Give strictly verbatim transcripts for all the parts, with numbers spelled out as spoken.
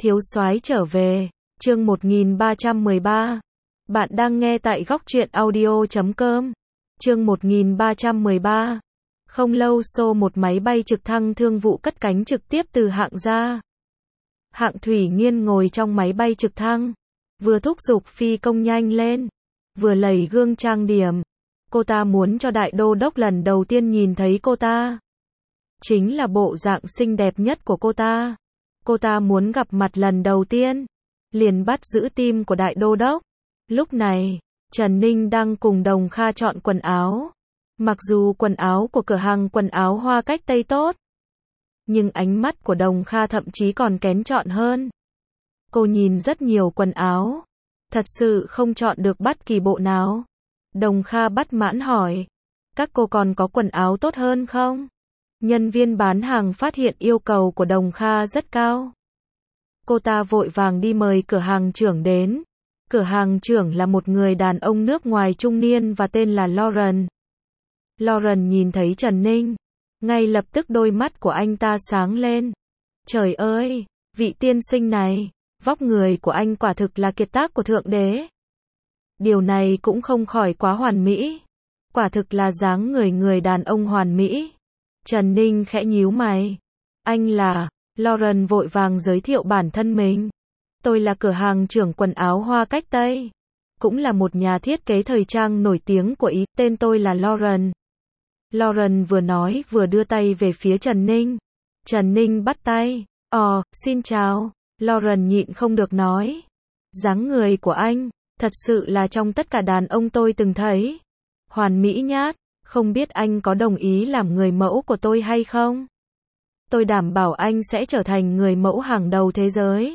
Thiếu soái trở về, chương một nghìn ba trăm mười ba. Bạn đang nghe tại góc truyện audio chấm com. Chương một nghìn ba trăm mười ba. Không lâu sau một máy bay trực thăng thương vụ cất cánh trực tiếp từ Hạng ra. Hạng Thủy Nghiên ngồi trong máy bay trực thăng, vừa thúc giục phi công nhanh lên, vừa lẩy gương trang điểm. Cô ta muốn cho đại đô đốc lần đầu tiên nhìn thấy cô ta, chính là bộ dạng xinh đẹp nhất của cô ta. Cô ta muốn gặp mặt lần đầu tiên, liền bắt giữ tim của đại đô đốc. Lúc này, Trần Ninh đang cùng Đồng Kha chọn quần áo. Mặc dù quần áo của cửa hàng quần áo Hoa Cách Tây tốt, nhưng ánh mắt của Đồng Kha thậm chí còn kén chọn hơn. Cô nhìn rất nhiều quần áo, thật sự không chọn được bất kỳ bộ nào. Đồng Kha bất mãn hỏi, các cô còn có quần áo tốt hơn không? Nhân viên bán hàng phát hiện yêu cầu của Đồng Kha rất cao. Cô ta vội vàng đi mời cửa hàng trưởng đến. Cửa hàng trưởng là một người đàn ông nước ngoài trung niên và tên là Lauren. Lauren nhìn thấy Trần Ninh, ngay lập tức đôi mắt của anh ta sáng lên. Trời ơi, vị tiên sinh này, vóc người của anh quả thực là kiệt tác của Thượng Đế. Điều này cũng không khỏi quá hoàn mỹ. Quả thực là dáng người người đàn ông hoàn mỹ. Trần Ninh khẽ nhíu mày. Anh là... Lauren vội vàng giới thiệu bản thân mình. Tôi là cửa hàng trưởng quần áo Hoa Cách Tây, cũng là một nhà thiết kế thời trang nổi tiếng của Ý. Tên tôi là Lauren. Lauren vừa nói vừa đưa tay về phía Trần Ninh. Trần Ninh bắt tay. Ồ, xin chào. Lauren nhịn không được nói. Dáng người của anh, thật sự là trong tất cả đàn ông tôi từng thấy, hoàn mỹ nhát. Không biết anh có đồng ý làm người mẫu của tôi hay không? Tôi đảm bảo anh sẽ trở thành người mẫu hàng đầu thế giới,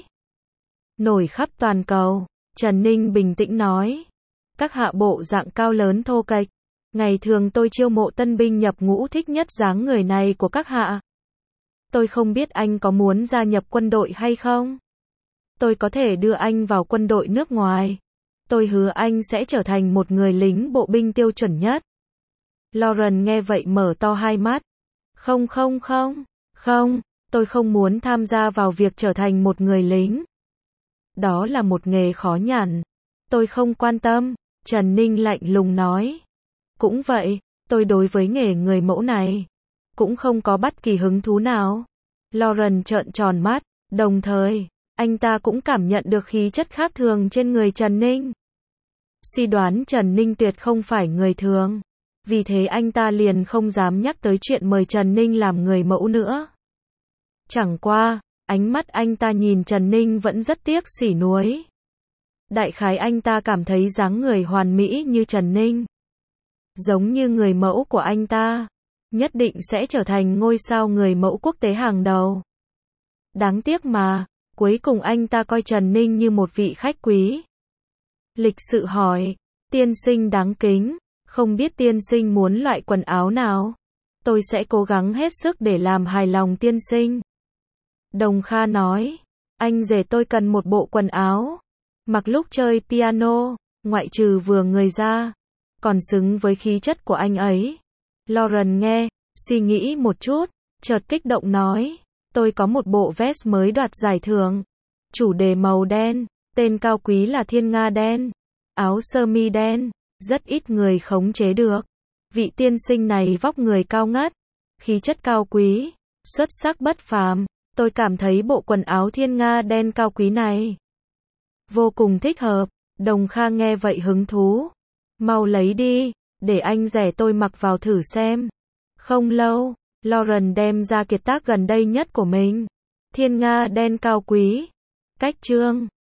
nổi khắp toàn cầu. Trần Ninh bình tĩnh nói. Các hạ bộ dạng cao lớn thô kệch. Ngày thường tôi chiêu mộ tân binh nhập ngũ thích nhất dáng người này của các hạ. Tôi không biết anh có muốn gia nhập quân đội hay không? Tôi có thể đưa anh vào quân đội nước ngoài. Tôi hứa anh sẽ trở thành một người lính bộ binh tiêu chuẩn nhất. Lauren nghe vậy mở to hai mắt. Không không không. Không, tôi không muốn tham gia vào việc trở thành một người lính. Đó là một nghề khó nhằn. Tôi không quan tâm, Trần Ninh lạnh lùng nói. Cũng vậy, tôi đối với nghề người mẫu này cũng không có bất kỳ hứng thú nào. Lauren trợn tròn mắt, đồng thời, anh ta cũng cảm nhận được khí chất khác thường trên người Trần Ninh. Suy đoán Trần Ninh tuyệt không phải người thường. Vì thế anh ta liền không dám nhắc tới chuyện mời Trần Ninh làm người mẫu nữa. Chẳng qua, ánh mắt anh ta nhìn Trần Ninh vẫn rất tiếc xỉ nuối. Đại khái anh ta cảm thấy dáng người hoàn mỹ như Trần Ninh, giống như người mẫu của anh ta, nhất định sẽ trở thành ngôi sao người mẫu quốc tế hàng đầu. Đáng tiếc mà, cuối cùng anh ta coi Trần Ninh như một vị khách quý. Lịch sự hỏi, tiên sinh đáng kính, không biết tiên sinh muốn loại quần áo nào? Tôi sẽ cố gắng hết sức để làm hài lòng tiên sinh. Đồng Kha nói, anh rể tôi cần một bộ quần áo mặc lúc chơi piano, ngoại trừ vừa người ra, còn xứng với khí chất của anh ấy. Lauren nghe, suy nghĩ một chút, chợt kích động nói, tôi có một bộ vest mới đoạt giải thưởng, chủ đề màu đen, tên cao quý là Thiên Nga đen, áo sơ mi đen, rất ít người khống chế được. Vị tiên sinh này vóc người cao ngất, khí chất cao quý, xuất sắc bất phàm. Tôi cảm thấy bộ quần áo Thiên Nga đen cao quý này vô cùng thích hợp. Đồng Kha nghe vậy hứng thú. Mau lấy đi, để anh rể tôi mặc vào thử xem. Không lâu, Lauren đem ra kiệt tác gần đây nhất của mình. Thiên Nga đen cao quý. Cách chương